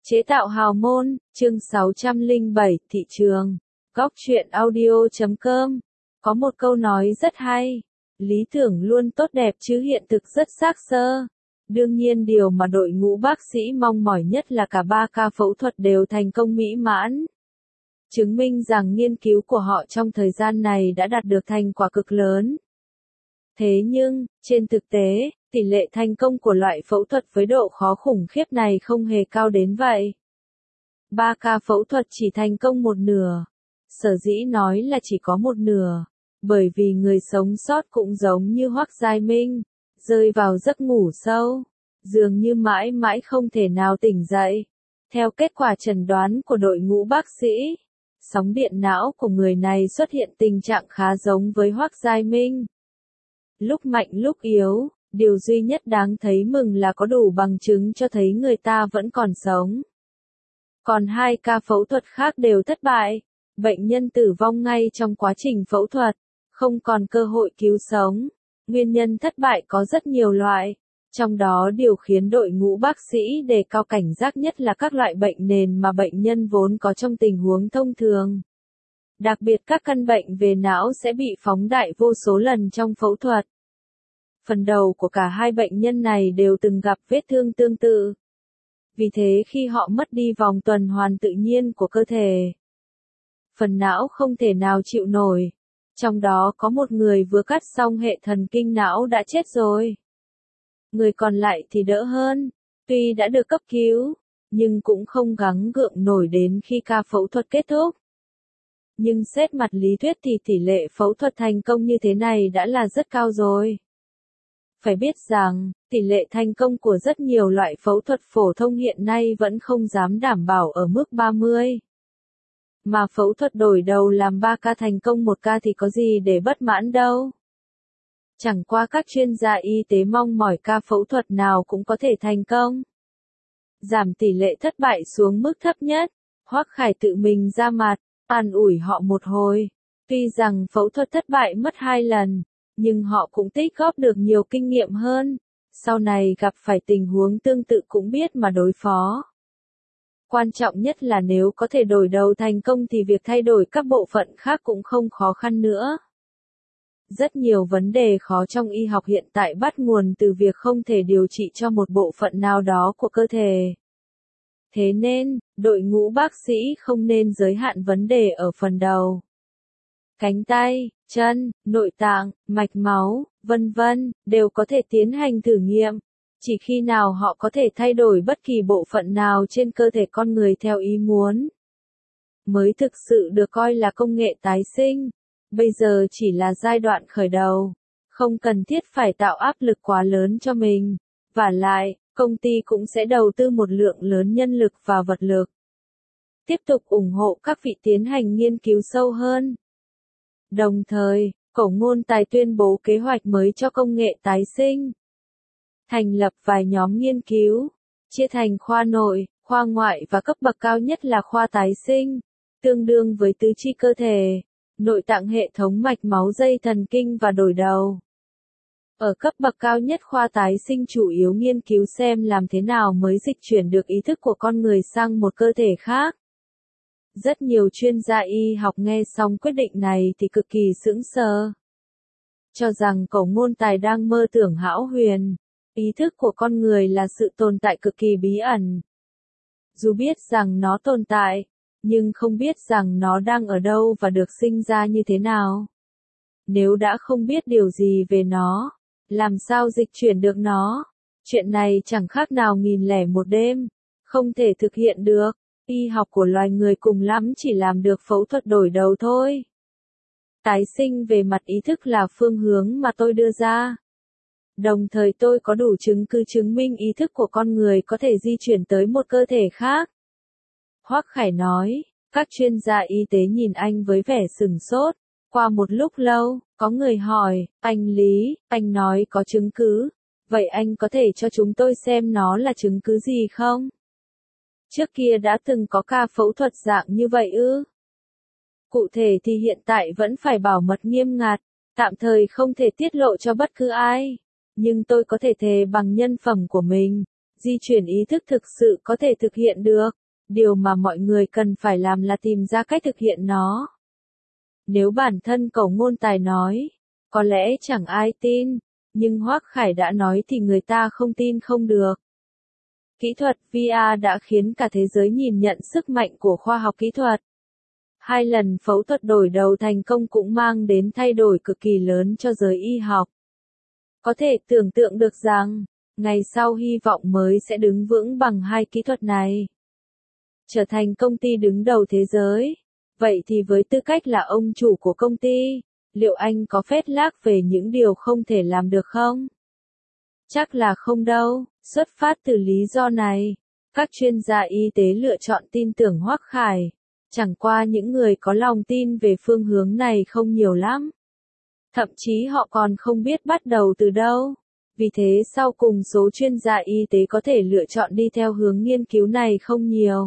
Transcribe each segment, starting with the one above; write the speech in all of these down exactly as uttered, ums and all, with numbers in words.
Chế tạo hào môn, chương sáu trăm lẻ bảy, thị trường. Góc truyện audio chấm com. Có một câu nói rất hay. Lý tưởng luôn tốt đẹp chứ hiện thực rất xác xơ. Đương nhiên điều mà đội ngũ bác sĩ mong mỏi nhất là cả ba ca phẫu thuật đều thành công mỹ mãn. Chứng minh rằng nghiên cứu của họ trong thời gian này đã đạt được thành quả cực lớn. Thế nhưng, trên thực tế, tỷ lệ thành công của loại phẫu thuật với độ khó khủng khiếp này không hề cao đến vậy. Ba ca phẫu thuật chỉ thành công một nửa. Sở dĩ nói là chỉ có một nửa, bởi vì người sống sót cũng giống như Hoắc Giai Minh, rơi vào giấc ngủ sâu, dường như mãi mãi không thể nào tỉnh dậy. Theo kết quả chẩn đoán của đội ngũ bác sĩ, sóng điện não của người này xuất hiện tình trạng khá giống với Hoắc Giai Minh. Lúc mạnh lúc yếu, điều duy nhất đáng thấy mừng là có đủ bằng chứng cho thấy người ta vẫn còn sống. Còn hai ca phẫu thuật khác đều thất bại, bệnh nhân tử vong ngay trong quá trình phẫu thuật, không còn cơ hội cứu sống. Nguyên nhân thất bại có rất nhiều loại, trong đó điều khiến đội ngũ bác sĩ đề cao cảnh giác nhất là các loại bệnh nền mà bệnh nhân vốn có trong tình huống thông thường. Đặc biệt các căn bệnh về não sẽ bị phóng đại vô số lần trong phẫu thuật. Phần đầu của cả hai bệnh nhân này đều từng gặp vết thương tương tự. Vì thế khi họ mất đi vòng tuần hoàn tự nhiên của cơ thể, phần não không thể nào chịu nổi. Trong đó có một người vừa cắt xong hệ thần kinh não đã chết rồi. Người còn lại thì đỡ hơn, tuy đã được cấp cứu, nhưng cũng không gắng gượng nổi đến khi ca phẫu thuật kết thúc. Nhưng xét mặt lý thuyết thì tỷ lệ phẫu thuật thành công như thế này đã là rất cao rồi. Phải biết rằng, tỷ lệ thành công của rất nhiều loại phẫu thuật phổ thông hiện nay vẫn không dám đảm bảo ở mức ba mươi. Mà phẫu thuật đổi đầu làm ba ca thành công một ca thì có gì để bất mãn đâu. Chẳng qua các chuyên gia y tế mong mỏi ca phẫu thuật nào cũng có thể thành công. Giảm tỷ lệ thất bại xuống mức thấp nhất, Hoắc Khải tự mình ra mặt, an ủi họ một hồi. Tuy rằng phẫu thuật thất bại mất hai lần, nhưng họ cũng tích góp được nhiều kinh nghiệm hơn, sau này gặp phải tình huống tương tự cũng biết mà đối phó. Quan trọng nhất là nếu có thể đổi đầu thành công thì việc thay đổi các bộ phận khác cũng không khó khăn nữa. Rất nhiều vấn đề khó trong y học hiện tại bắt nguồn từ việc không thể điều trị cho một bộ phận nào đó của cơ thể. Thế nên, đội ngũ bác sĩ không nên giới hạn vấn đề ở phần đầu. Cánh tay, chân, nội tạng, mạch máu, vân vân, đều có thể tiến hành thử nghiệm. Chỉ khi nào họ có thể thay đổi bất kỳ bộ phận nào trên cơ thể con người theo ý muốn, mới thực sự được coi là công nghệ tái sinh. Bây giờ chỉ là giai đoạn khởi đầu, không cần thiết phải tạo áp lực quá lớn cho mình. Vả lại, công ty cũng sẽ đầu tư một lượng lớn nhân lực và vật lực. Tiếp tục ủng hộ các vị tiến hành nghiên cứu sâu hơn. Đồng thời, Cổ Ngôn Tài tuyên bố kế hoạch mới cho công nghệ tái sinh. Thành lập vài nhóm nghiên cứu, chia thành khoa nội, khoa ngoại và cấp bậc cao nhất là khoa tái sinh, tương đương với tứ chi cơ thể, nội tạng hệ thống mạch máu dây thần kinh và đổi đầu. Ở cấp bậc cao nhất khoa tái sinh chủ yếu nghiên cứu xem làm thế nào mới dịch chuyển được ý thức của con người sang một cơ thể khác. Rất nhiều chuyên gia y học nghe xong quyết định này thì cực kỳ sững sờ, cho rằng Cổ Ngôn Tài đang mơ tưởng hão huyền. Ý thức của con người là sự tồn tại cực kỳ bí ẩn. Dù biết rằng nó tồn tại, nhưng không biết rằng nó đang ở đâu và được sinh ra như thế nào. Nếu đã không biết điều gì về nó, làm sao dịch chuyển được nó? Chuyện này chẳng khác nào nghìn lẻ một đêm, không thể thực hiện được. Y học của loài người cùng lắm chỉ làm được phẫu thuật đổi đầu thôi. Tái sinh về mặt ý thức là phương hướng mà tôi đưa ra. Đồng thời tôi có đủ chứng cứ chứng minh ý thức của con người có thể di chuyển tới một cơ thể khác. Hoắc Khải nói, các chuyên gia y tế nhìn anh với vẻ sửng sốt. Qua một lúc lâu, có người hỏi, anh Lý, anh nói có chứng cứ, vậy anh có thể cho chúng tôi xem nó là chứng cứ gì không? Trước kia đã từng có ca phẫu thuật dạng như vậy ư? Cụ thể thì hiện tại vẫn phải bảo mật nghiêm ngặt, tạm thời không thể tiết lộ cho bất cứ ai. Nhưng tôi có thể thề bằng nhân phẩm của mình, Di chuyển ý thức thực sự có thể thực hiện được. Điều mà mọi người cần phải làm là tìm ra cách thực hiện nó. Nếu bản thân Cẩu Ngôn Tài nói, có lẽ chẳng ai tin, nhưng Hoắc Khải đã nói thì người ta không tin không được. Kỹ thuật vê rờ đã khiến cả thế giới nhìn nhận sức mạnh của khoa học kỹ thuật. Hai lần phẫu thuật đổi đầu thành công cũng mang đến thay đổi cực kỳ lớn cho giới y học. Có thể tưởng tượng được rằng, ngày sau hy vọng mới sẽ đứng vững bằng hai kỹ thuật này. Trở thành công ty đứng đầu thế giới. Vậy thì với tư cách là ông chủ của công ty, liệu anh có phét lác về những điều không thể làm được không? Chắc là không đâu. Xuất phát từ lý do này, các chuyên gia y tế lựa chọn tin tưởng Hoắc Khải. Chẳng qua những người có lòng tin về phương hướng này không nhiều lắm. Thậm chí họ còn không biết bắt đầu từ đâu. Vì thế sau cùng số chuyên gia y tế có thể lựa chọn đi theo hướng nghiên cứu này không nhiều.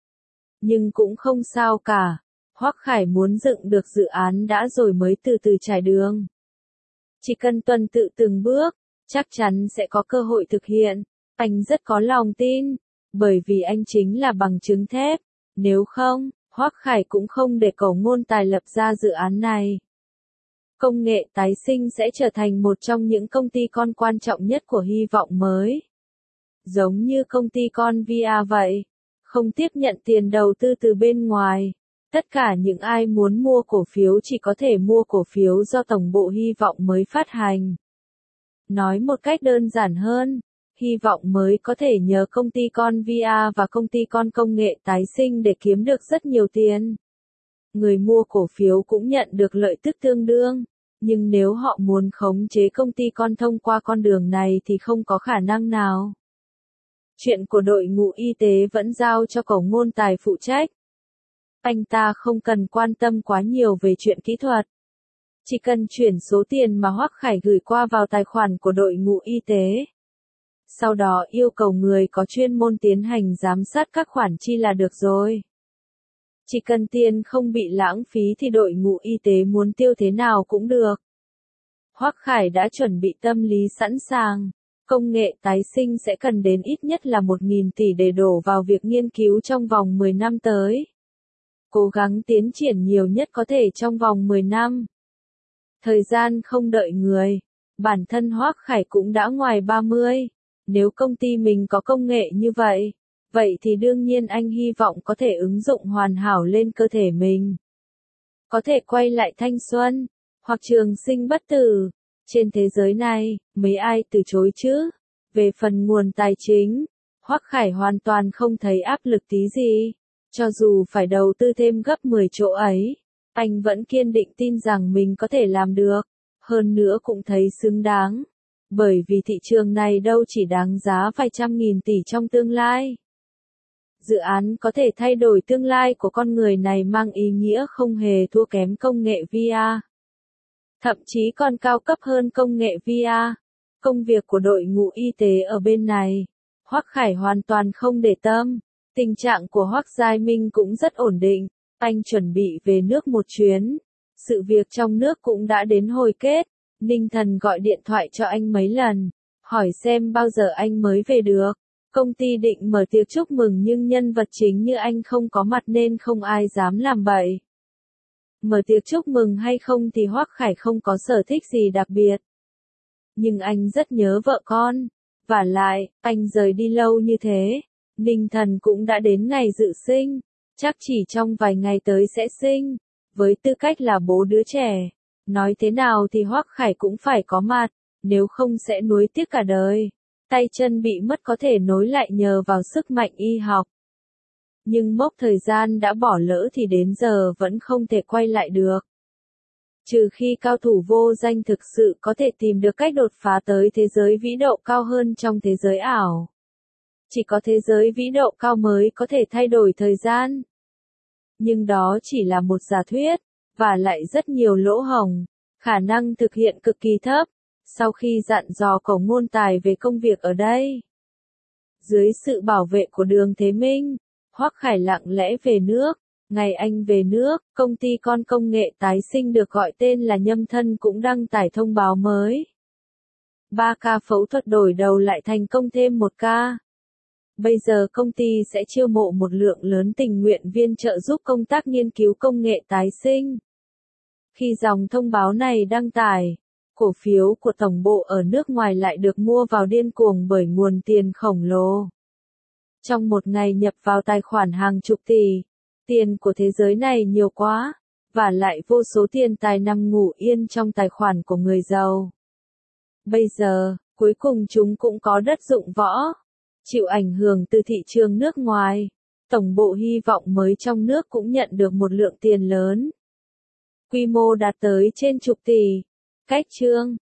Nhưng cũng không sao cả. Hoắc Khải muốn dựng được dự án đã rồi mới từ từ trải đường. Chỉ cần tuần tự từng bước, chắc chắn sẽ có cơ hội thực hiện. Anh rất có lòng tin, bởi vì anh chính là bằng chứng thép. Nếu không, Hoắc Khải cũng không để Cẩu Ngôn Tài lập ra dự án này. Công nghệ tái sinh sẽ trở thành một trong những công ty con quan trọng nhất của hy vọng mới. Giống như công ty con vê rờ vậy, không tiếp nhận tiền đầu tư từ bên ngoài. Tất cả những ai muốn mua cổ phiếu chỉ có thể mua cổ phiếu do tổng bộ hy vọng mới phát hành. Nói một cách đơn giản hơn, hy vọng mới có thể nhờ công ty con vê rờ và công ty con công nghệ tái sinh để kiếm được rất nhiều tiền. Người mua cổ phiếu cũng nhận được lợi tức tương đương, nhưng nếu họ muốn khống chế công ty con thông qua con đường này thì không có khả năng nào. Chuyện của đội ngũ y tế vẫn giao cho Cẩu Ngôn Tài phụ trách. Anh ta không cần quan tâm quá nhiều về chuyện kỹ thuật. Chỉ cần chuyển số tiền mà Hoắc Khải gửi qua vào tài khoản của đội ngũ y tế. Sau đó yêu cầu người có chuyên môn tiến hành giám sát các khoản chi là được rồi. Chỉ cần tiền không bị lãng phí thì đội ngũ y tế muốn tiêu thế nào cũng được. Hoắc Khải đã chuẩn bị tâm lý sẵn sàng. Công nghệ tái sinh sẽ cần đến ít nhất là một nghìn tỷ để đổ vào việc nghiên cứu trong vòng mười năm tới. Cố gắng tiến triển nhiều nhất có thể trong vòng mười năm. Thời gian không đợi người. Bản thân Hoắc Khải cũng đã ngoài ba mươi. Nếu công ty mình có công nghệ như vậy, vậy thì đương nhiên anh hy vọng có thể ứng dụng hoàn hảo lên cơ thể mình. Có thể quay lại thanh xuân, hoặc trường sinh bất tử. Trên thế giới này, mấy ai từ chối chứ? Về phần nguồn tài chính, Hoắc Khải hoàn toàn không thấy áp lực tí gì. Cho dù phải đầu tư thêm gấp mười chỗ ấy, anh vẫn kiên định tin rằng mình có thể làm được. Hơn nữa cũng thấy xứng đáng. Bởi vì thị trường này đâu chỉ đáng giá vài trăm nghìn tỷ trong tương lai. Dự án có thể thay đổi tương lai của con người này mang ý nghĩa không hề thua kém công nghệ vê rờ. Thậm chí còn cao cấp hơn công nghệ vê rờ. Công việc của đội ngũ y tế ở bên này, Hoắc Khải hoàn toàn không để tâm. Tình trạng của Hoắc Giai Minh cũng rất ổn định. Anh chuẩn bị về nước một chuyến. Sự việc trong nước cũng đã đến hồi kết. Ninh Thần gọi điện thoại cho anh mấy lần, hỏi xem bao giờ anh mới về được. Công ty định mở tiệc chúc mừng nhưng nhân vật chính như anh không có mặt nên không ai dám làm bậy. Mở tiệc chúc mừng hay không thì Hoắc Khải không có sở thích gì đặc biệt. Nhưng anh rất nhớ vợ con. Vả lại, anh rời đi lâu như thế. Ninh Thần cũng đã đến ngày dự sinh. Chắc chỉ trong vài ngày tới sẽ sinh. Với tư cách là bố đứa trẻ. Nói thế nào thì Hoắc Khải cũng phải có mặt. Nếu không sẽ nuối tiếc cả đời. Tay chân bị mất có thể nối lại nhờ vào sức mạnh y học. Nhưng mốc thời gian đã bỏ lỡ thì đến giờ vẫn không thể quay lại được. Trừ khi cao thủ vô danh thực sự có thể tìm được cách đột phá tới thế giới vĩ độ cao hơn trong thế giới ảo. Chỉ có thế giới vĩ độ cao mới có thể thay đổi thời gian. Nhưng đó chỉ là một giả thuyết, và lại rất nhiều lỗ hổng, khả năng thực hiện cực kỳ thấp. Sau khi dặn dò Cẩu Ngôn Tài về công việc ở đây, dưới sự bảo vệ của Đường Thế Minh, Hoắc Khải lặng lẽ về nước. Ngày anh về nước, công ty con công nghệ tái sinh được gọi tên là Nhâm Thân cũng đăng tải thông báo mới. ba ca phẫu thuật đổi đầu lại thành công thêm một ca. Bây giờ công ty sẽ chiêu mộ một lượng lớn tình nguyện viên trợ giúp công tác nghiên cứu công nghệ tái sinh. Khi dòng thông báo này đăng tải, cổ phiếu của tổng bộ ở nước ngoài lại được mua vào điên cuồng bởi nguồn tiền khổng lồ. Trong một ngày nhập vào tài khoản hàng chục tỷ, tiền của thế giới này nhiều quá, và lại vô số tiền tài nằm ngủ yên trong tài khoản của người giàu. Bây giờ, cuối cùng chúng cũng có đất dụng võ. Chịu ảnh hưởng từ thị trường nước ngoài, tổng bộ hy vọng mới trong nước cũng nhận được một lượng tiền lớn. Quy mô đạt tới trên chục tỷ. Cách chương